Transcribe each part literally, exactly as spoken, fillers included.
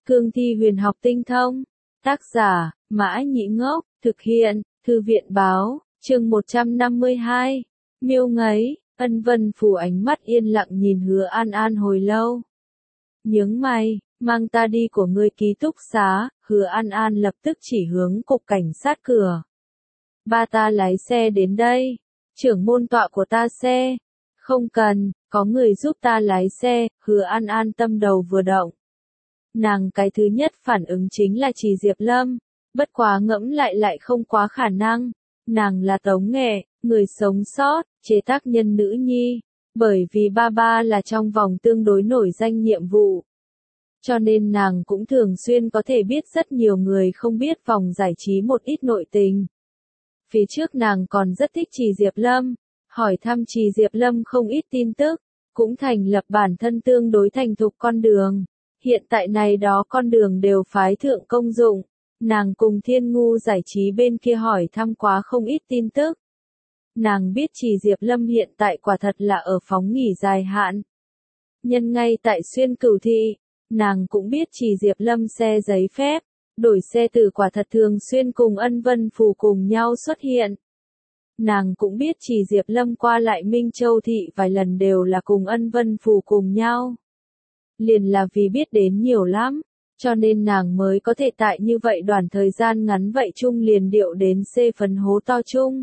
Cương thi huyền học tinh thông. Tác giả, Mã Nhĩ Ngốc, thực hiện, Thư viện báo, chương một trăm năm mươi hai. Miêu ngấy, Ân Vân Phủ ánh mắt yên lặng nhìn Hứa An An hồi lâu. Nhướng mày, mang ta đi của ngươi ký túc xá, Hứa An An lập tức chỉ hướng cục cảnh sát cửa. Ba ta lái xe đến đây, trưởng môn tọa của ta xe. Không cần, có người giúp ta lái xe, Hứa An An tâm đầu vừa động. Nàng cái thứ nhất phản ứng chính là Trì Diệp Lâm, bất quá ngẫm lại lại không quá khả năng. Nàng là Tống Nghệ, người sống sót, chế tác nhân nữ nhi, bởi vì ba ba là trong vòng tương đối nổi danh nhiệm vụ. Cho nên nàng cũng thường xuyên có thể biết rất nhiều người không biết vòng giải trí một ít nội tình. Phía trước nàng còn rất thích Trì Diệp Lâm, hỏi thăm Trì Diệp Lâm không ít tin tức, cũng thành lập bản thân tương đối thành thục con đường. Hiện tại này đó con đường đều phái thượng công dụng, nàng cùng Thiên Ngu giải trí bên kia hỏi thăm quá không ít tin tức. Nàng biết Trì Diệp Lâm hiện tại quả thật là ở phóng nghỉ dài hạn. Nhân ngay tại Xuyên Cửu Thị, nàng cũng biết Trì Diệp Lâm xe giấy phép, đổi xe từ quả thật thường xuyên cùng Ân Vân Phủ cùng nhau xuất hiện. Nàng cũng biết Trì Diệp Lâm qua lại Minh Châu Thị vài lần đều là cùng Ân Vân Phủ cùng nhau. Liền là vì biết đến nhiều lắm, cho nên nàng mới có thể tại như vậy đoạn thời gian ngắn vậy chung liền điệu đến xê phấn hố to chung.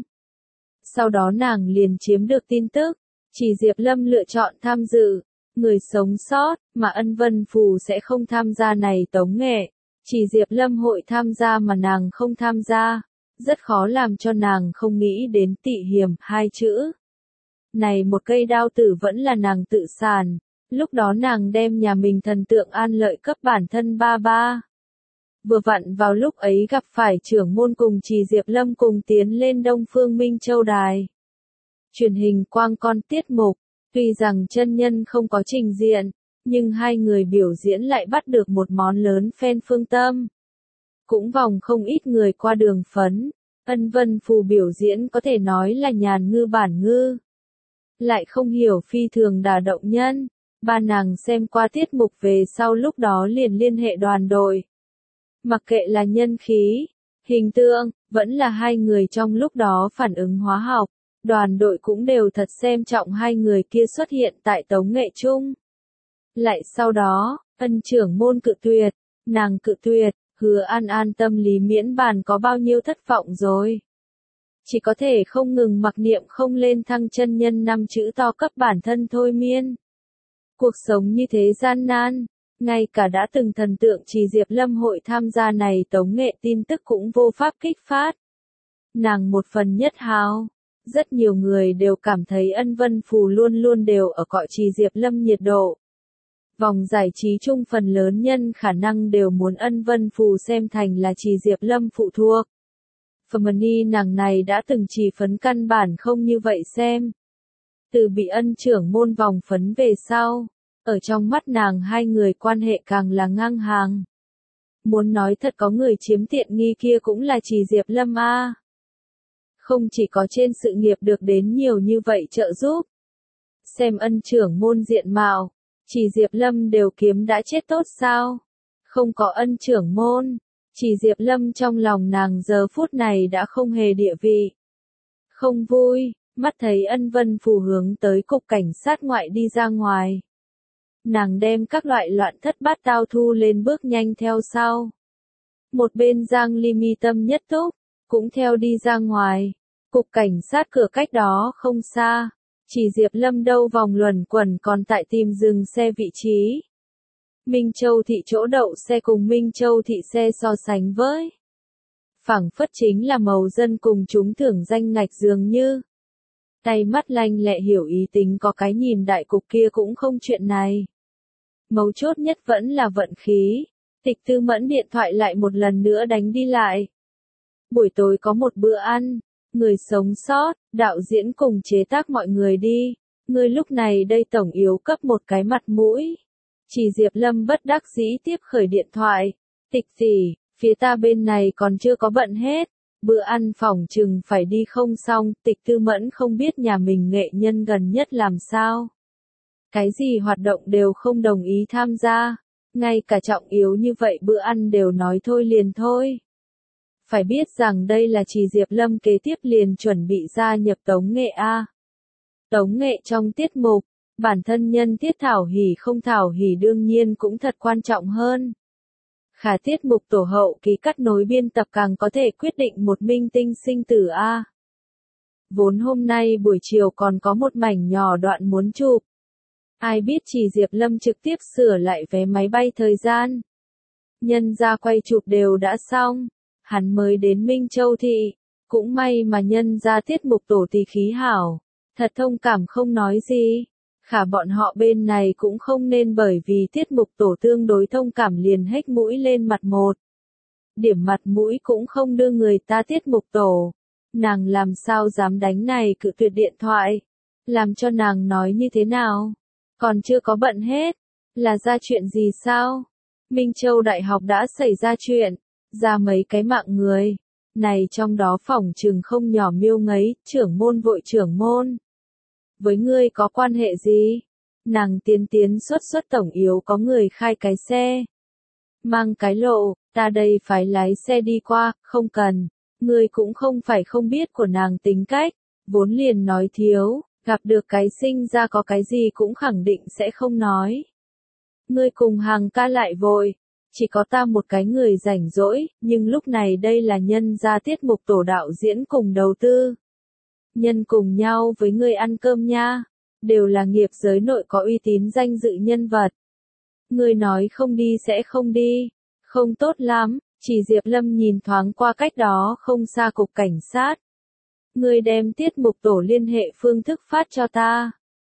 Sau đó nàng liền chiếm được tin tức, Trì Diệp Lâm lựa chọn tham dự, người sống sót, mà Ân Vân Phủ sẽ không tham gia này Tống Nghệ. Trì Diệp Lâm hội tham gia mà nàng không tham gia, rất khó làm cho nàng không nghĩ đến tị hiểm hai chữ. Này một cây đao tử vẫn là nàng tự sàn, lúc đó nàng đem nhà mình thần tượng An Lợi cấp bản thân ba ba. Vừa vặn vào lúc ấy gặp phải trưởng môn cùng Trì Diệp Lâm cùng tiến lên Đông Phương Minh Châu Đài. Truyền hình quang con tiết mục, tuy rằng chân nhân không có trình diện, nhưng hai người biểu diễn lại bắt được một món lớn fan phương tâm. Cũng vòng không ít người qua đường phấn, Ân Vân Phủ biểu diễn có thể nói là nhàn ngư bản ngư. Lại không hiểu phi thường đả động nhân, ba nàng xem qua tiết mục về sau lúc đó liền liên hệ đoàn đội. Mặc kệ là nhân khí, hình tượng, vẫn là hai người trong lúc đó phản ứng hóa học, đoàn đội cũng đều thật xem trọng hai người kia xuất hiện tại Tống Nghệ chung. Lại sau đó, Ân trưởng môn cự tuyệt, nàng cự tuyệt, Hứa An An tâm lý miễn bàn có bao nhiêu thất vọng rồi. Chỉ có thể không ngừng mặc niệm không lên thăng chân nhân năm chữ to cấp bản thân thôi miên. Cuộc sống như thế gian nan, ngay cả đã từng thần tượng Trì Diệp Lâm hội tham gia này Tống Nghệ tin tức cũng vô pháp kích phát. Nàng một phần nhất hào, rất nhiều người đều cảm thấy Ân Vân Phủ luôn luôn đều ở cõi Trì Diệp Lâm nhiệt độ. Vòng giải trí chung phần lớn nhân khả năng đều muốn Ân Vân Phủ xem thành là Trì Diệp Lâm phụ thuộc. Femini nàng này đã từng chỉ phấn căn bản không như vậy xem. Từ bị Ân trưởng môn vòng phấn về sau, ở trong mắt nàng hai người quan hệ càng là ngang hàng. Muốn nói thật có người chiếm tiện nghi kia cũng là Trì Diệp Lâm a. Không chỉ có trên sự nghiệp được đến nhiều như vậy trợ giúp. Xem Ân trưởng môn diện mạo, Trì Diệp Lâm đều kiếm đã chết tốt sao? Không có Ân trưởng môn, Trì Diệp Lâm trong lòng nàng giờ phút này đã không hề địa vị. Không vui, mắt thấy Ân Vân Phủ hướng tới cục cảnh sát ngoại đi ra ngoài. Nàng đem các loại loạn thất bát tao thu lên bước nhanh theo sau. Một bên Giang Ly mi tâm nhất túc, cũng theo đi ra ngoài. Cục cảnh sát cửa cách đó không xa. Trì Diệp Lâm đâu vòng luẩn quẩn còn tại tìm dừng xe vị trí. Minh Châu Thị chỗ đậu xe cùng Minh Châu Thị xe so sánh với. Phảng phất chính là màu dân cùng chúng thưởng danh ngạch dường như. Tay mắt lanh lẹ hiểu ý tính có cái nhìn đại cục kia cũng không chuyện này. Mấu chốt nhất vẫn là vận khí. Tịch Tư Mẫn điện thoại lại một lần nữa đánh đi lại. Buổi tối có một bữa ăn. Người sống sót, đạo diễn cùng chế tác mọi người đi. Người lúc này đây tổng yếu cấp một cái mặt mũi. Trì Diệp Lâm bất đắc dĩ tiếp khởi điện thoại. Tịch tỷ, phía ta bên này còn chưa có bận hết. Bữa ăn phòng chừng phải đi không xong. Tịch Tư Mẫn không biết nhà mình nghệ nhân gần nhất làm sao. Cái gì hoạt động đều không đồng ý tham gia. Ngay cả trọng yếu như vậy bữa ăn đều nói thôi liền thôi. Phải biết rằng đây là Trì Diệp Lâm kế tiếp liền chuẩn bị gia nhập Tống Nghệ A. Tống Nghệ trong tiết mục, bản thân nhân tiết thảo hỉ không thảo hỉ đương nhiên cũng thật quan trọng hơn. Khả tiết mục tổ hậu kỳ cắt nối biên tập càng có thể quyết định một minh tinh sinh tử A. Vốn hôm nay buổi chiều còn có một mảnh nhỏ đoạn muốn chụp. Ai biết Trì Diệp Lâm trực tiếp sửa lại vé máy bay thời gian. Nhân ra quay chụp đều đã xong, hắn mới đến Minh Châu Thị, cũng may mà nhân ra tiết mục tổ tỷ khí hảo, thật thông cảm không nói gì. Khả bọn họ bên này cũng không nên bởi vì tiết mục tổ tương đối thông cảm liền hếch mũi lên mặt một. Điểm mặt mũi cũng không đưa người ta tiết mục tổ. Nàng làm sao dám đánh này cự tuyệt điện thoại. Làm cho nàng nói như thế nào? Còn chưa có bận hết. Là ra chuyện gì sao? Minh Châu Đại học đã xảy ra chuyện. Ra mấy cái mạng người. Này trong đó phỏng chừng không nhỏ Miêu Ngấy, trưởng môn vội trưởng môn. Với ngươi có quan hệ gì? Nàng tiến tiến xuất xuất tổng yếu có người khai cái xe. Mang cái lộ, ta đây phải lái xe đi qua, không cần. Ngươi cũng không phải không biết của nàng tính cách, vốn liền nói thiếu, gặp được cái sinh ra có cái gì cũng khẳng định sẽ không nói. Ngươi cùng hàng ca lại vội, chỉ có ta một cái người rảnh rỗi, nhưng lúc này đây là nhân ra tiết mục tổ đạo diễn cùng đầu tư. Nhân cùng nhau với ngươi ăn cơm nha, đều là nghiệp giới nội có uy tín danh dự nhân vật. Ngươi nói không đi sẽ không đi, không tốt lắm. Chỉ Diệp Lâm nhìn thoáng qua cách đó không xa cục cảnh sát. Ngươi đem tiết mục tổ liên hệ phương thức phát cho ta.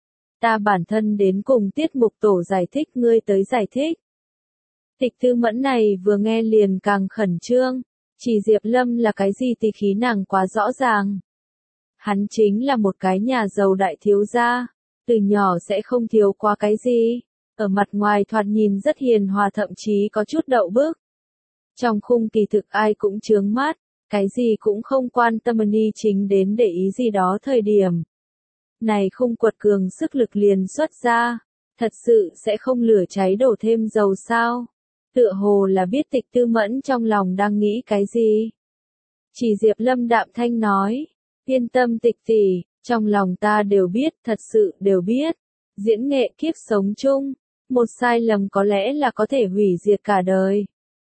Ta bản thân đến cùng tiết mục tổ giải thích ngươi tới giải thích. Tịch Tư Mẫn này vừa nghe liền càng khẩn trương. Chỉ Diệp Lâm là cái gì thì khí nàng quá rõ ràng. Hắn chính là một cái nhà giàu đại thiếu gia. Từ nhỏ sẽ không thiếu qua cái gì. Ở mặt ngoài thoạt nhìn rất hiền hòa thậm chí có chút đậu bức. Trong khung kỳ thực ai cũng chướng mắt, cái gì cũng không quan tâm ni chính đến để ý gì đó thời điểm. Này khung quật cường sức lực liền xuất ra, thật sự sẽ không lửa cháy đổ thêm dầu sao. Tựa hồ là biết Tịch Tư Mẫn trong lòng đang nghĩ cái gì. Chỉ Diệp Lâm đạm thanh nói, yên tâm Tịch tỷ, trong lòng ta đều biết, thật sự đều biết. Diễn nghệ kiếp sống chung, một sai lầm có lẽ là có thể hủy diệt cả đời.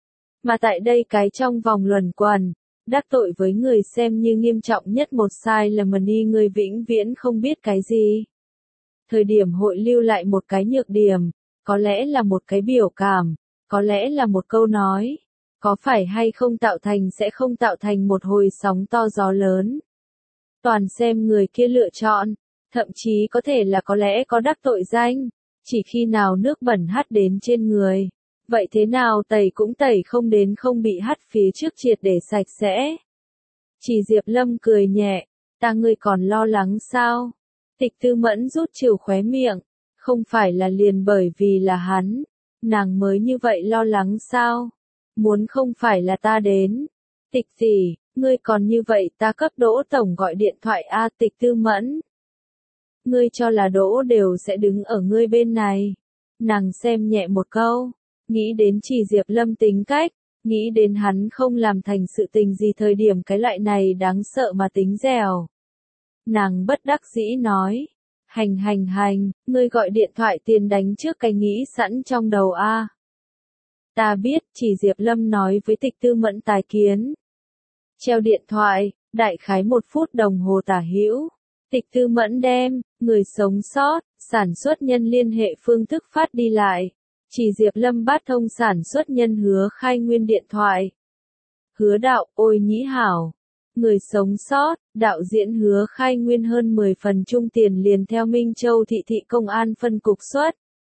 Mà tại đây cái trong vòng luẩn quẩn, đắc tội với người xem như nghiêm trọng nhất một sai lầm mà ni người vĩnh viễn không biết cái gì. Thời điểm hội lưu lại một cái nhược điểm, có lẽ là một cái biểu cảm, có lẽ là một câu nói, có phải hay không tạo thành sẽ không tạo thành một hồi sóng to gió lớn. Toàn xem người kia lựa chọn, thậm chí có thể là có lẽ có đắc tội danh, chỉ khi nào nước bẩn hắt đến trên người. Vậy thế nào tẩy cũng tẩy không đến không bị hắt phía trước triệt để sạch sẽ. Chỉ Diệp Lâm cười nhẹ, ta ngươi còn lo lắng sao? Tịch Tư Mẫn rút trừ khóe miệng, không phải là liền bởi vì là hắn, nàng mới như vậy lo lắng sao? Muốn không phải là ta đến. Tịch gì, ngươi còn như vậy ta cấp Đỗ Tổng gọi điện thoại a Tịch Tư Mẫn. Ngươi cho là Đỗ đều sẽ đứng ở ngươi bên này. Nàng xem nhẹ một câu. Nghĩ đến Chỉ Diệp Lâm tính cách, nghĩ đến hắn không làm thành sự tình gì thời điểm cái loại này đáng sợ mà tính dẻo. Nàng bất đắc dĩ nói, hành hành hành, ngươi gọi điện thoại tiền đánh trước cái nghĩ sẵn trong đầu a. Ta biết, Chỉ Diệp Lâm nói với Tịch Tư Mẫn tài kiến. Treo điện thoại, đại khái một phút đồng hồ tả hữu. Tịch Tư Mẫn đem, người sống sót, sản xuất nhân liên hệ phương thức phát đi lại. Chỉ Diệp Lâm bắt thông sản xuất nhân Hứa Khai Nguyên điện thoại. Hứa đạo, ôi nhĩ hảo. Người sống sót, đạo diễn Hứa Khai Nguyên hơn mười phần chung tiền liền theo Minh Châu thị thị công an phân cục xuất.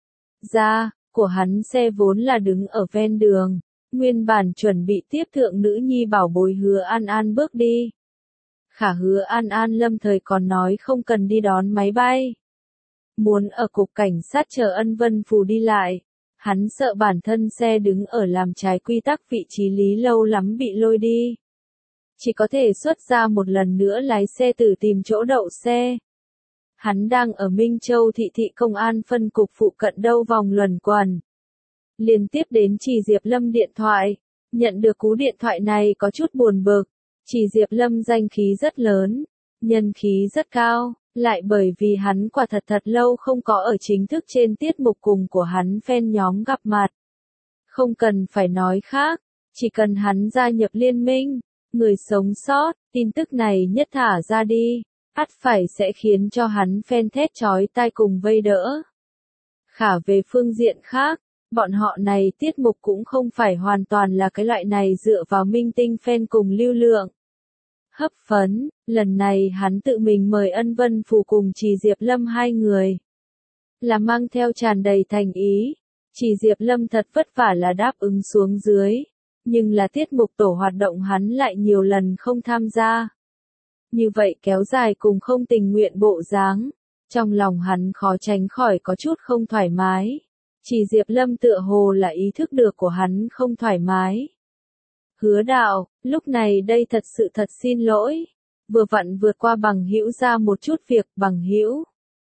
Ra, của hắn xe vốn là đứng ở ven đường. Nguyên bản chuẩn bị tiếp thượng nữ nhi bảo bối Hứa An An bước đi. Khả Hứa An An lâm thời còn nói không cần đi đón máy bay. Muốn ở cục cảnh sát chờ Ân Vân Phù đi lại. Hắn sợ bản thân xe đứng ở làm trái quy tắc vị trí lý lâu lắm bị lôi đi. Chỉ có thể xuất ra một lần nữa lái xe tử tìm chỗ đậu xe. Hắn đang ở Minh Châu thị thị công an phân cục phụ cận đâu vòng luẩn quẩn. liền tiếp đến Trì Diệp Lâm điện thoại. Nhận được cú điện thoại này có chút buồn bực. Trì Diệp Lâm danh khí rất lớn, nhân khí rất cao, lại bởi vì hắn quả thật thật lâu không có ở chính thức trên tiết mục cùng của hắn fan nhóm gặp mặt. Không cần phải nói khác, chỉ cần hắn gia nhập liên minh, người sống sót, tin tức này nhất thả ra đi, ắt phải sẽ khiến cho hắn fan thét chói tai cùng vây đỡ. Khả về phương diện khác, bọn họ này tiết mục cũng không phải hoàn toàn là cái loại này dựa vào minh tinh fan cùng lưu lượng. Hấp phấn, lần này hắn tự mình mời Ân Vân Phù cùng Trì Diệp Lâm hai người. Là mang theo tràn đầy thành ý, Trì Diệp Lâm thật vất vả là đáp ứng xuống dưới, nhưng là tiết mục tổ hoạt động hắn lại nhiều lần không tham gia. Như vậy kéo dài cùng không tình nguyện bộ dáng, trong lòng hắn khó tránh khỏi có chút không thoải mái. Trì Diệp Lâm tựa hồ là ý thức được của hắn không thoải mái. Hứa Đạo, lúc này đây thật sự thật xin lỗi, vừa vặn vượt qua Bằng Hữu ra một chút việc. Bằng Hữu.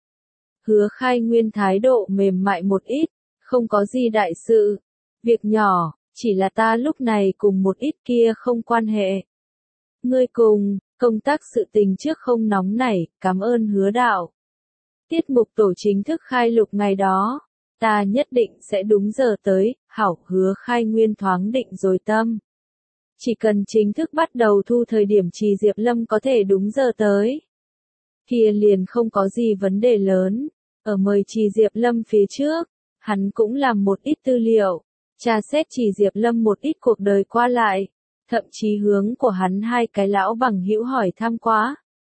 Hứa Khai Nguyên thái độ mềm mại một ít, không có gì đại sự, việc nhỏ, chỉ là ta lúc này cùng một ít kia không quan hệ. Ngươi cùng, công tác sự tình trước không nóng nảy, cảm ơn Hứa Đạo. Tiết mục tổ chính thức khai lục ngày đó, ta nhất định sẽ đúng giờ tới. Hảo. Hứa Khai Nguyên thoáng định rồi tâm. Chỉ cần chính thức bắt đầu thu thời điểm Trì Diệp Lâm có thể đúng giờ tới, kia liền không có gì vấn đề lớn. Ở mời Trì Diệp Lâm phía trước, hắn cũng làm một ít tư liệu, tra xét Trì Diệp Lâm một ít cuộc đời qua lại, thậm chí hướng của hắn hai cái lão bằng hữu hỏi thăm quá.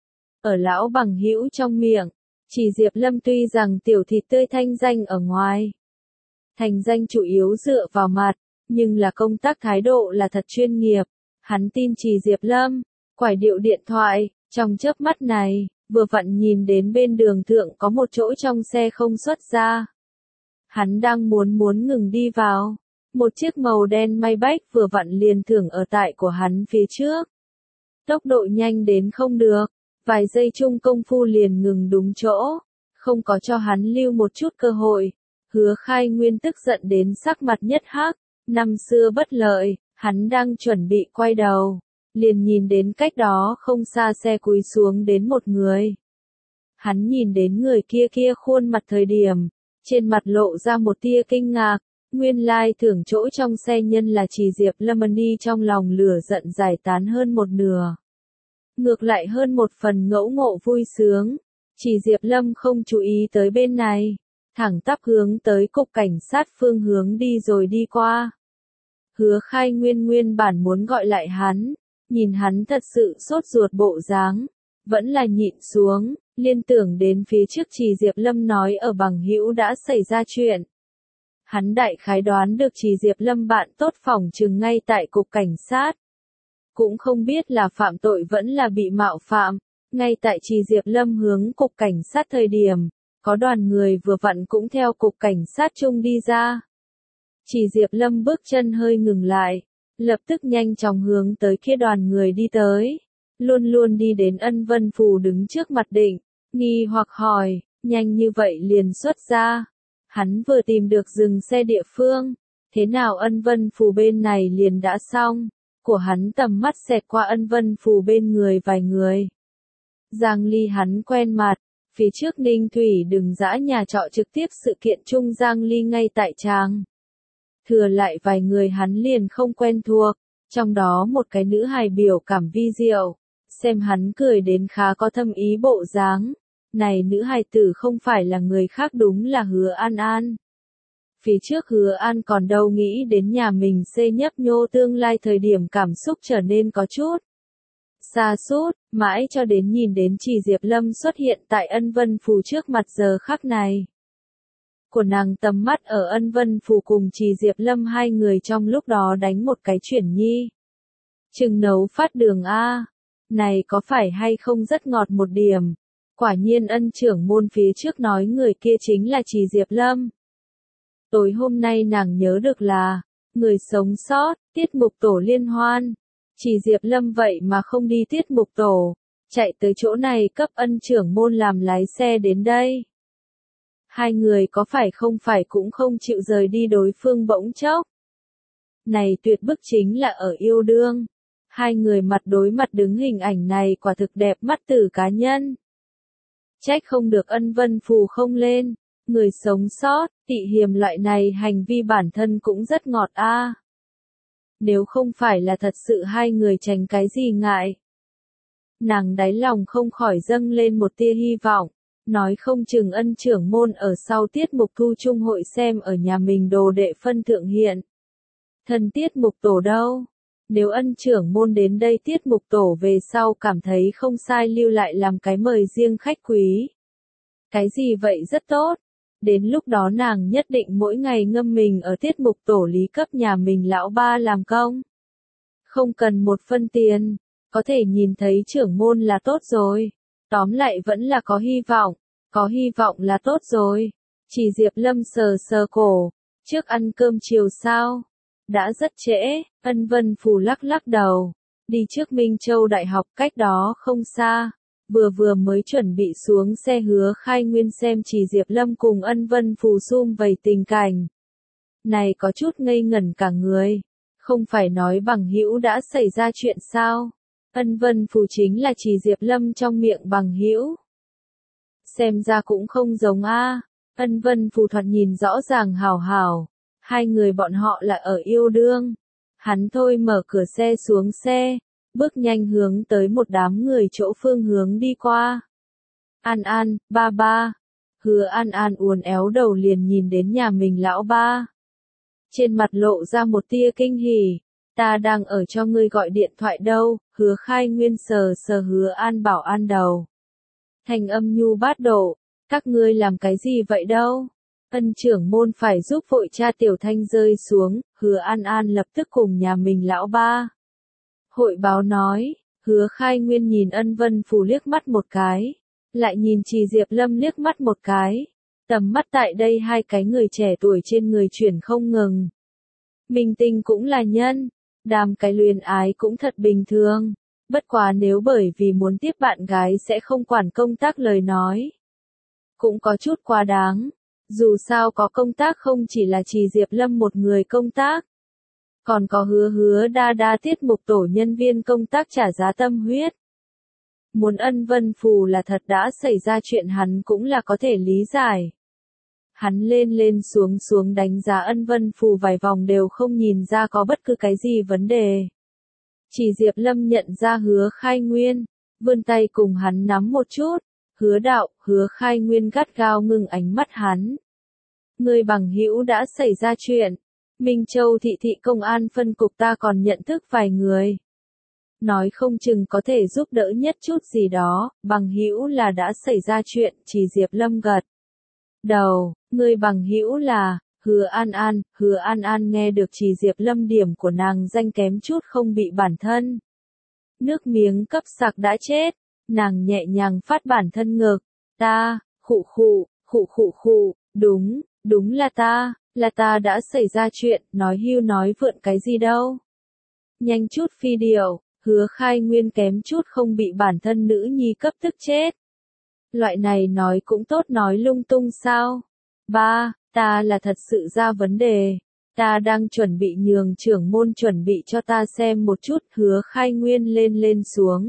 Ở lão bằng hữu trong miệng, Trì Diệp Lâm tuy rằng tiểu thịt tươi thanh danh ở ngoài, thành danh chủ yếu dựa vào mặt, nhưng là công tác thái độ là thật chuyên nghiệp. Hắn tin Trì Diệp Lâm, quải điệu điện thoại, trong chớp mắt này, vừa vặn nhìn đến bên đường thượng có một chỗ trong xe không xuất ra. Hắn đang muốn muốn ngừng đi vào, một chiếc màu đen Maybach vừa vặn liền thưởng ở tại của hắn phía trước. Tốc độ nhanh đến không được, vài giây chung công phu liền ngừng đúng chỗ, không có cho hắn lưu một chút cơ hội. Hứa Khai Nguyên tức giận đến sắc mặt nhất hắc. Năm xưa bất lợi, hắn đang chuẩn bị quay đầu, liền nhìn đến cách đó không xa xe cúi xuống đến một người. Hắn nhìn đến người kia kia khuôn mặt thời điểm, trên mặt lộ ra một tia kinh ngạc, nguyên lai thưởng chỗ trong xe nhân là Trì Diệp Lâm. Đi trong lòng lửa giận giải tán hơn một nửa. Ngược lại hơn một phần ngẫu ngộ vui sướng, Trì Diệp Lâm không chú ý tới bên này, thẳng tắp hướng tới cục cảnh sát phương hướng đi rồi đi qua. Hứa Khai Nguyên nguyên bản muốn gọi lại hắn, nhìn hắn thật sự sốt ruột bộ dáng, vẫn là nhịn xuống, liên tưởng đến phía trước Trì Diệp Lâm nói ở Bằng Hữu đã xảy ra chuyện. Hắn đại khái đoán được Trì Diệp Lâm bạn tốt phỏng chừng ngay tại cục cảnh sát. Cũng không biết là phạm tội vẫn là bị mạo phạm, ngay tại Trì Diệp Lâm hướng cục cảnh sát thời điểm, có đoàn người vừa vặn cũng theo cục cảnh sát chung đi ra. Trì Diệp Lâm bước chân hơi ngừng lại, lập tức nhanh chóng hướng tới kia đoàn người đi tới, luôn luôn đi đến Ân Vân Phù đứng trước mặt định, nghi hoặc hỏi, nhanh như vậy liền xuất ra. Hắn vừa tìm được dừng xe địa phương, thế nào Ân Vân Phù bên này liền đã xong, của hắn tầm mắt xẹt qua Ân Vân Phù bên người vài người. Giang Ly hắn quen mặt, phía trước Ninh Thủy đừng dã nhà trọ trực tiếp sự kiện chung Giang Ly ngay tại tràng. Thừa lại vài người hắn liền không quen thuộc, trong đó một cái nữ hài biểu cảm vi diệu, xem hắn cười đến khá có thâm ý bộ dáng. Này nữ hài tử không phải là người khác đúng là Hứa An An. Phía trước Hứa An còn đâu nghĩ đến nhà mình xê nhấp nhô tương lai thời điểm cảm xúc trở nên có chút xa sút, mãi cho đến nhìn đến Trì Diệp Lâm xuất hiện tại Ân Vân Phù trước mặt giờ khắc này. Của nàng tầm mắt ở Ân Vân Phù cùng Trì Diệp Lâm hai người trong lúc đó đánh một cái chuyển nhi. Chừng nấu phát đường A, này có phải hay không rất ngọt một điểm. Quả nhiên Ân trưởng môn phía trước nói người kia chính là Trì Diệp Lâm. Tối hôm nay nàng nhớ được là, người sống sót, tiết mục tổ liên hoan. Trì Diệp Lâm vậy mà không đi tiết mục tổ, chạy tới chỗ này cấp Ân trưởng môn làm lái xe đến đây. Hai người có phải không phải cũng không chịu rời đi đối phương bỗng chốc. Này tuyệt bức chính là ở yêu đương. Hai người mặt đối mặt đứng hình ảnh này quả thực đẹp mắt từ cá nhân. Trách không được Ân Vân Phù không lên. Người sống sót, tị hiềm loại này hành vi bản thân cũng rất ngọt a. Nếu không phải là thật sự hai người tránh cái gì ngại. Nàng đáy lòng không khỏi dâng lên một tia hy vọng. Nói không chừng Ân trưởng môn ở sau tiết mục thu chung hội xem ở nhà mình đồ đệ phân thượng hiện. Thân tiết mục tổ đâu? Nếu Ân trưởng môn đến đây tiết mục tổ về sau cảm thấy không sai lưu lại làm cái mời riêng khách quý. Cái gì vậy rất tốt. Đến lúc đó nàng nhất định mỗi ngày ngâm mình ở tiết mục tổ lý cấp nhà mình lão ba làm công. Không cần một phân tiền, có thể nhìn thấy trưởng môn là tốt rồi. Tóm lại vẫn là có hy vọng, có hy vọng là tốt rồi. Chỉ Diệp Lâm sờ sờ cổ, trước ăn cơm chiều sao? Đã rất trễ, Ân Vân Phù lắc lắc đầu. Đi trước Minh Châu Đại học cách đó không xa. Vừa vừa mới chuẩn bị xuống xe Hứa Khai Nguyên xem Chỉ Diệp Lâm cùng Ân Vân Phù sum vầy tình cảnh. Này có chút ngây ngẩn cả người. Không phải nói bằng hữu đã xảy ra chuyện sao? Ân Vân Phù chính là Chỉ Diệp Lâm trong miệng bằng hữu. Xem ra cũng không giống a. Ân Vân Phù thoạt nhìn rõ ràng hào hào. Hai người bọn họ là ở yêu đương. Hắn thôi mở cửa xe xuống xe, bước nhanh hướng tới một đám người chỗ phương hướng đi qua. An An, ba ba. Hứa An An uốn éo đầu liền nhìn đến nhà mình lão ba. Trên mặt lộ ra một tia kinh hỉ. Ta đang ở cho ngươi gọi điện thoại đâu, Hứa Khai Nguyên sờ sờ Hứa An Bảo An đầu. Thành âm nhu bát độ, các ngươi làm cái gì vậy đâu? Ân trưởng môn phải giúp vội cha Tiểu Thanh rơi xuống, Hứa An An lập tức cùng nhà mình lão ba. Hội báo nói, Hứa Khai Nguyên nhìn Ân Vân Phù liếc mắt một cái, lại nhìn Chỉ Diệp Lâm liếc mắt một cái. Tầm mắt tại đây hai cái người trẻ tuổi trên người chuyển không ngừng. Minh tinh cũng là nhân, đàm cái luyến ái cũng thật bình thường. Bất quá nếu bởi vì muốn tiếp bạn gái sẽ không quản công tác lời nói. Cũng có chút quá đáng. Dù sao có công tác không chỉ là Chỉ Diệp Lâm một người công tác. Còn có hứa hứa đa đa tiết mục tổ nhân viên công tác trả giá tâm huyết. Muốn Ân Vân Phù là thật đã xảy ra chuyện hắn cũng là có thể lý giải. Hắn lên lên xuống xuống đánh giá Ân Vân Phù vài vòng đều không nhìn ra có bất cứ cái gì vấn đề. Chỉ Diệp Lâm nhận ra Hứa Khai Nguyên, vươn tay cùng hắn nắm một chút. Hứa đạo, Hứa Khai Nguyên gắt gao ngừng ánh mắt hắn. Người bằng hữu đã xảy ra chuyện. Minh Châu thị thị công an phân cục ta còn nhận thức vài người. Nói không chừng có thể giúp đỡ nhất chút gì đó, bằng hữu là đã xảy ra chuyện, Chỉ Diệp Lâm gật đầu, người bằng hữu là, Hứa An An, Hứa An An nghe được Chỉ Diệp Lâm điểm của nàng danh kém chút không bị bản thân. Nước miếng cấp sặc đã chết, nàng nhẹ nhàng phát bản thân ngực, ta, khụ khụ, khụ khụ khụ, đúng, đúng là ta, là ta đã xảy ra chuyện, nói hưu nói vượn cái gì đâu. Nhanh chút phi điều, Hứa Khai Nguyên kém chút không bị bản thân nữ nhi cấp tức chết. Loại này nói cũng tốt nói lung tung sao. Ba, ta là thật sự ra vấn đề. Ta đang chuẩn bị nhường trưởng môn chuẩn bị cho ta xem một chút. Hứa Khai Nguyên lên lên xuống.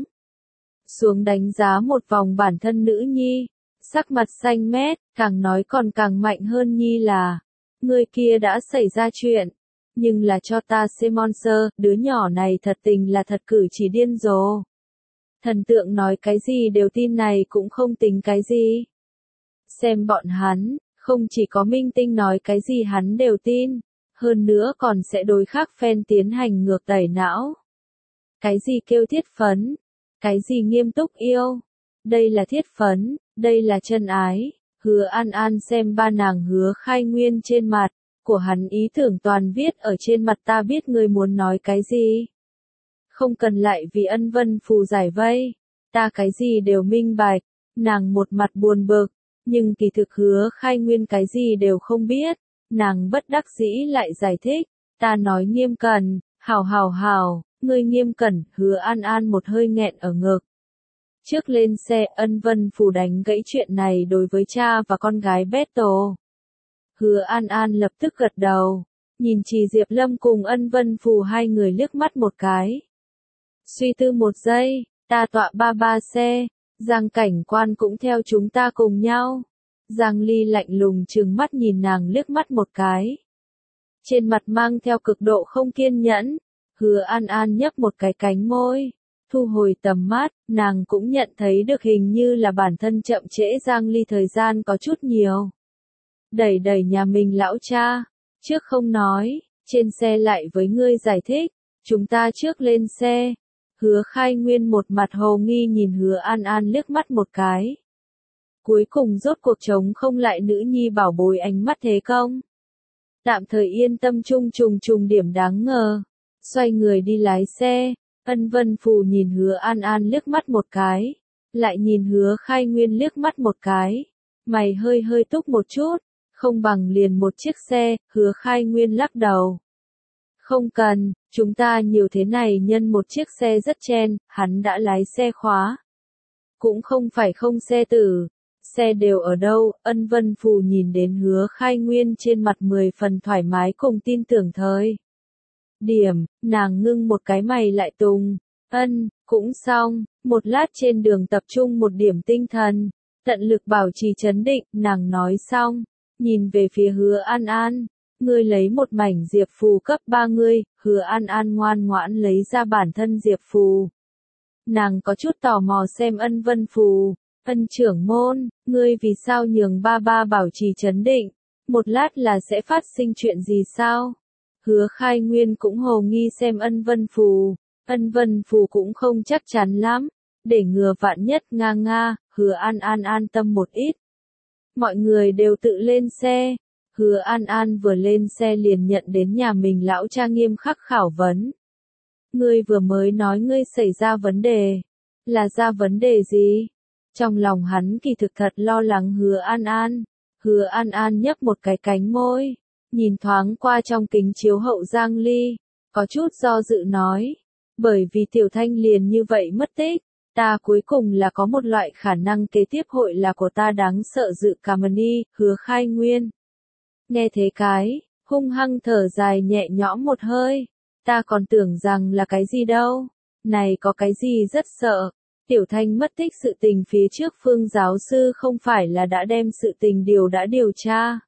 Xuống đánh giá một vòng bản thân nữ nhi. Sắc mặt xanh mét, càng nói còn càng mạnh hơn nhi là. Người kia đã xảy ra chuyện. Nhưng là cho ta xem monster, đứa nhỏ này thật tình là thật cử chỉ điên rồ. Thần tượng nói cái gì đều tin này cũng không tính cái gì. Xem bọn hắn, không chỉ có minh tinh nói cái gì hắn đều tin, hơn nữa còn sẽ đối khác fan tiến hành ngược tẩy não. Cái gì kêu thiết phấn, cái gì nghiêm túc yêu, đây là thiết phấn, đây là chân ái. Hứa An An xem ba nàng Hứa Khai Nguyên trên mặt, của hắn ý tưởng toàn viết ở trên mặt ta biết ngươi muốn nói cái gì. Không cần lại vì Ân Vân Phù giải vây, ta cái gì đều minh bạch, nàng một mặt buồn bực, nhưng kỳ thực Hứa Khai Nguyên cái gì đều không biết, nàng bất đắc dĩ lại giải thích, ta nói nghiêm cẩn, hào hào hào, ngươi nghiêm cẩn, Hứa An An một hơi nghẹn ở ngực. Trước lên xe, Ân Vân Phù đánh gãy chuyện này đối với cha và con gái Battle. Hứa An An lập tức gật đầu, nhìn Trì Diệp Lâm cùng Ân Vân Phù hai người liếc mắt một cái. Suy tư một giây, ta tọa ba ba xe, Giang cảnh quan cũng theo chúng ta cùng nhau. Giang Ly lạnh lùng trừng mắt nhìn nàng liếc mắt một cái. Trên mặt mang theo cực độ không kiên nhẫn, Hứa An An nhấp một cái cánh môi. Thu hồi tầm mắt, nàng cũng nhận thấy được hình như là bản thân chậm trễ Giang Ly thời gian có chút nhiều. Đẩy đẩy nhà mình lão cha, trước không nói, trên xe lại với ngươi giải thích, chúng ta trước lên xe. Hứa Khai Nguyên một mặt hồ nghi nhìn Hứa An An liếc mắt một cái. Cuối cùng rốt cuộc chống không lại nữ nhi bảo bối ánh mắt thế công. Tạm thời yên tâm chung trùng trùng điểm đáng ngờ. Xoay người đi lái xe, Ân Vân Phù nhìn Hứa An An liếc mắt một cái. Lại nhìn Hứa Khai Nguyên liếc mắt một cái. Mày hơi hơi túc một chút, không bằng liền một chiếc xe, Hứa Khai Nguyên lắc đầu. Không cần, chúng ta nhiều thế này nhân một chiếc xe rất chen, hắn đã lái xe khóa. Cũng không phải không xe tử, xe đều ở đâu, Ân Vân Phù nhìn đến Hứa Khai Nguyên trên mặt mười phần thoải mái cùng tin tưởng thời. Điểm, nàng ngưng một cái mày lại tùng, ân, cũng xong, một lát trên đường tập trung một điểm tinh thần, tận lực bảo trì trấn định, nàng nói xong, nhìn về phía Hứa An An. Ngươi lấy một mảnh diệp phù cấp ba ngươi, Hứa An An ngoan ngoãn lấy ra bản thân diệp phù. Nàng có chút tò mò xem Ân Vân Phù, Ân trưởng môn, ngươi vì sao nhường ba ba bảo trì trấn định, một lát là sẽ phát sinh chuyện gì sao? Hứa Khai Nguyên cũng hồ nghi xem Ân Vân Phù, Ân Vân Phù cũng không chắc chắn lắm, để ngừa vạn nhất nga nga, Hứa An An an tâm một ít. Mọi người đều tự lên xe. Hứa An An vừa lên xe liền nhận đến nhà mình lão cha nghiêm khắc khảo vấn. Ngươi vừa mới nói ngươi xảy ra vấn đề. Là ra vấn đề gì? Trong lòng hắn kỳ thực thật lo lắng Hứa An An. Hứa An An nhấp một cái cánh môi. Nhìn thoáng qua trong kính chiếu hậu Giang Ly. Có chút do dự nói. Bởi vì Tiểu Thanh liền như vậy mất tích. Ta cuối cùng là có một loại khả năng kế tiếp hội là của ta đáng sợ dự cảm ni, Hứa Khai Nguyên. Nghe thế cái, hung hăng thở dài nhẹ nhõm một hơi, ta còn tưởng rằng là cái gì đâu, này có cái gì rất sợ, Tiểu Thanh mất tích sự tình phía trước Phương giáo sư không phải là đã đem sự tình điều đã điều tra.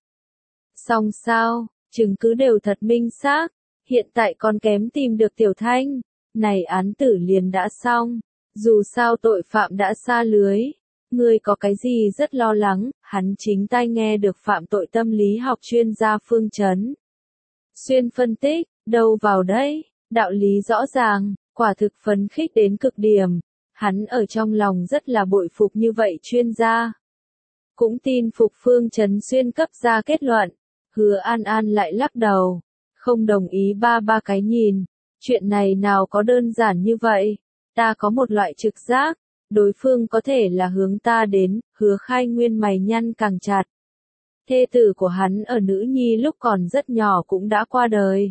Xong sao, chứng cứ đều thật minh xác, hiện tại còn kém tìm được Tiểu Thanh, này án tử liền đã xong, dù sao tội phạm đã xa lưới. Ngươi có cái gì rất lo lắng, hắn chính tai nghe được phạm tội tâm lý học chuyên gia Phương Chấn. Xuyên phân tích, đâu vào đấy, đạo lý rõ ràng, quả thực phấn khích đến cực điểm, hắn ở trong lòng rất là bội phục như vậy chuyên gia. Cũng tin phục Phương Chấn xuyên cấp ra kết luận, Hứa An An lại lắc đầu, không đồng ý ba ba cái nhìn, chuyện này nào có đơn giản như vậy, ta có một loại trực giác. Đối phương có thể là hướng ta đến, Hứa Khai Nguyên mày nhăn càng chặt. Thê tử của hắn ở nữ nhi lúc còn rất nhỏ cũng đã qua đời.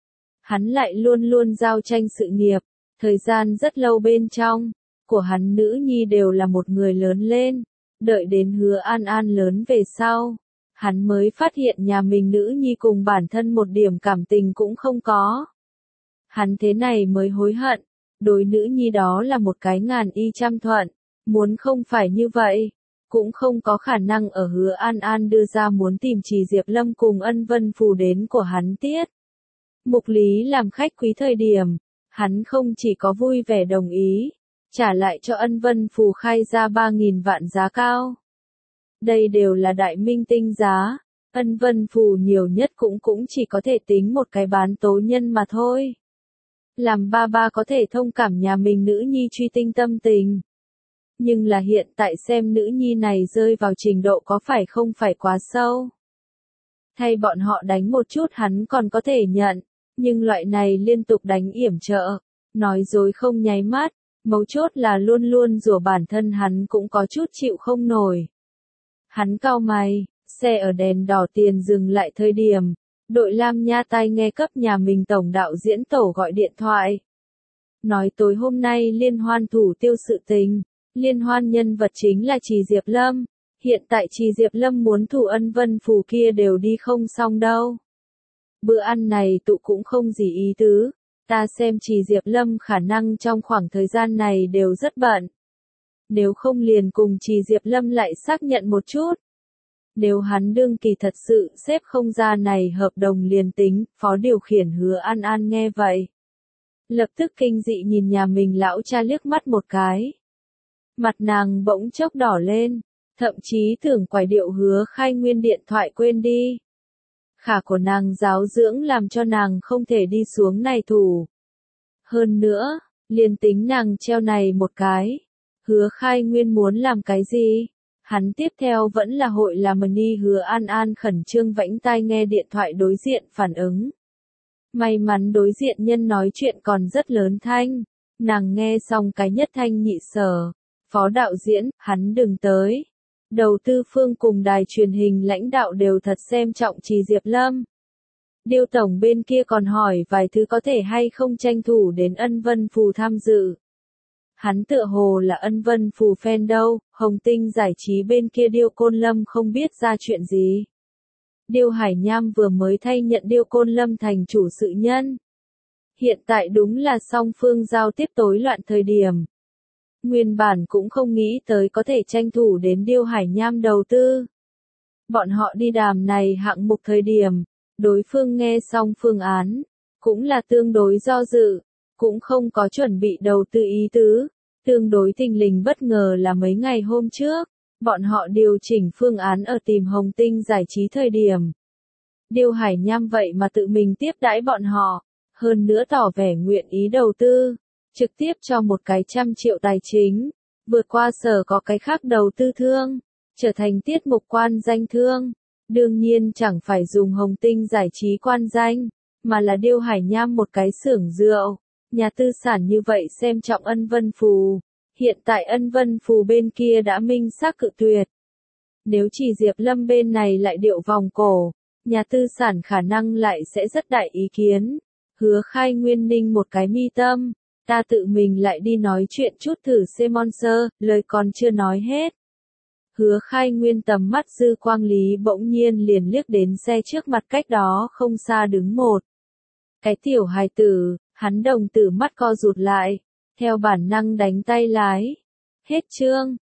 Hắn lại luôn luôn giao tranh sự nghiệp, thời gian rất lâu bên trong, của hắn nữ nhi đều là một người lớn lên, đợi đến Hứa An An lớn về sau. Hắn mới phát hiện nhà mình nữ nhi cùng bản thân một điểm cảm tình cũng không có. Hắn thế này mới hối hận. Đối nữ nhi đó là một cái ngàn y trăm thuận, muốn không phải như vậy, cũng không có khả năng ở Hứa An An đưa ra muốn tìm Trì Diệp Lâm cùng Ân Vân Phù đến của hắn tiết. Mục Lý làm khách quý thời điểm, hắn không chỉ có vui vẻ đồng ý, trả lại cho Ân Vân Phù khai ra ba nghìn vạn giá cao. Đây đều là đại minh tinh giá, Ân Vân Phù nhiều nhất cũng cũng chỉ có thể tính một cái bán tố nhân mà thôi. Làm ba ba có thể thông cảm nhà mình nữ nhi truy tinh tâm tình. Nhưng là hiện tại xem nữ nhi này rơi vào trình độ có phải không phải quá sâu. Thay bọn họ đánh một chút hắn còn có thể nhận, nhưng loại này liên tục đánh yểm trợ, nói dối không nháy mắt, mấu chốt là luôn luôn rủa bản thân hắn cũng có chút chịu không nổi. Hắn cau mày, xe ở đèn đỏ tiền dừng lại thời điểm. Đội Lam Nha tai nghe cấp nhà mình tổng đạo diễn tổ gọi điện thoại. Nói tối hôm nay liên hoan thủ tiêu sự tình, Liên hoan nhân vật chính là Trì Diệp Lâm. Hiện tại Trì Diệp Lâm muốn thủ ân vân phù kia đều đi không xong đâu. Bữa ăn này tụ cũng không gì ý tứ. Ta xem Trì Diệp Lâm khả năng trong khoảng thời gian này đều rất bận. Nếu không liền cùng Trì Diệp Lâm lại xác nhận một chút. Nếu hắn đương kỳ thật sự xếp không ra này hợp đồng liền tính, phó điều khiển Hứa An An nghe vậy. Lập tức kinh dị nhìn nhà mình lão cha liếc mắt một cái. Mặt nàng bỗng chốc đỏ lên, thậm chí tưởng quải điệu Hứa Khai Nguyên điện thoại quên đi. Khả của nàng giáo dưỡng làm cho nàng không thể đi xuống này thủ. Hơn nữa, liền tính nàng treo này một cái. Hứa Khai Nguyên muốn làm cái gì? Hắn tiếp theo vẫn là hội làm ni. Hứa An An khẩn trương vẫy tai nghe điện thoại đối diện phản ứng. May mắn đối diện nhân nói chuyện còn rất lớn thanh. Nàng nghe xong cái nhất thanh nhị sở. Phó đạo diễn, hắn đừng tới. Đầu tư phương cùng đài truyền hình lãnh đạo đều thật xem trọng Trì Diệp Lâm. Điêu tổng bên kia còn hỏi vài thứ có thể hay không tranh thủ đến Ân Vân Phù tham dự. Hắn tựa hồ là Ân Vân Phù fan đâu, Hồng Tinh giải trí bên kia Điêu Côn Lâm không biết ra chuyện gì. Điêu Hải Nham vừa mới thay nhận Điêu Côn Lâm thành chủ sự nhân. Hiện tại đúng là song phương giao tiếp tối loạn thời điểm. Nguyên bản cũng không nghĩ tới có thể tranh thủ đến Điêu Hải Nham đầu tư. Bọn họ đi đàm này hạng mục thời điểm, đối phương nghe xong phương án, cũng là tương đối do dự, cũng không có chuẩn bị đầu tư ý tứ. Tương đối thình lình bất ngờ là mấy ngày hôm trước, bọn họ điều chỉnh phương án ở tìm Hồng Tinh giải trí thời điểm. Điêu Hải Nham vậy mà tự mình tiếp đãi bọn họ, hơn nữa tỏ vẻ nguyện ý đầu tư, trực tiếp cho một cái trăm triệu tài chính, vượt qua sở có cái khác đầu tư thương, trở thành tiết mục quan danh thương. Đương nhiên chẳng phải dùng Hồng Tinh giải trí quan danh, mà là Điêu Hải Nham một cái xưởng rượu. Nhà tư sản như vậy xem trọng Ân Vân Phù. Hiện tại Ân Vân Phù bên kia đã minh xác cự tuyệt. Nếu Trì Diệp Lâm bên này lại điệu vòng cổ, nhà tư sản khả năng lại sẽ rất đại ý kiến. Hứa Khai Nguyên ninh một cái mi tâm, ta tự mình lại đi nói chuyện chút thử sponsor, lời còn chưa nói hết. Hứa Khai Nguyên tầm mắt dư quang lý bỗng nhiên liền liếc đến xe trước mặt cách đó không xa đứng một. Cái tiểu hài tử, hắn đồng tử mắt co rụt lại, theo bản năng đánh tay lái. Hết chương.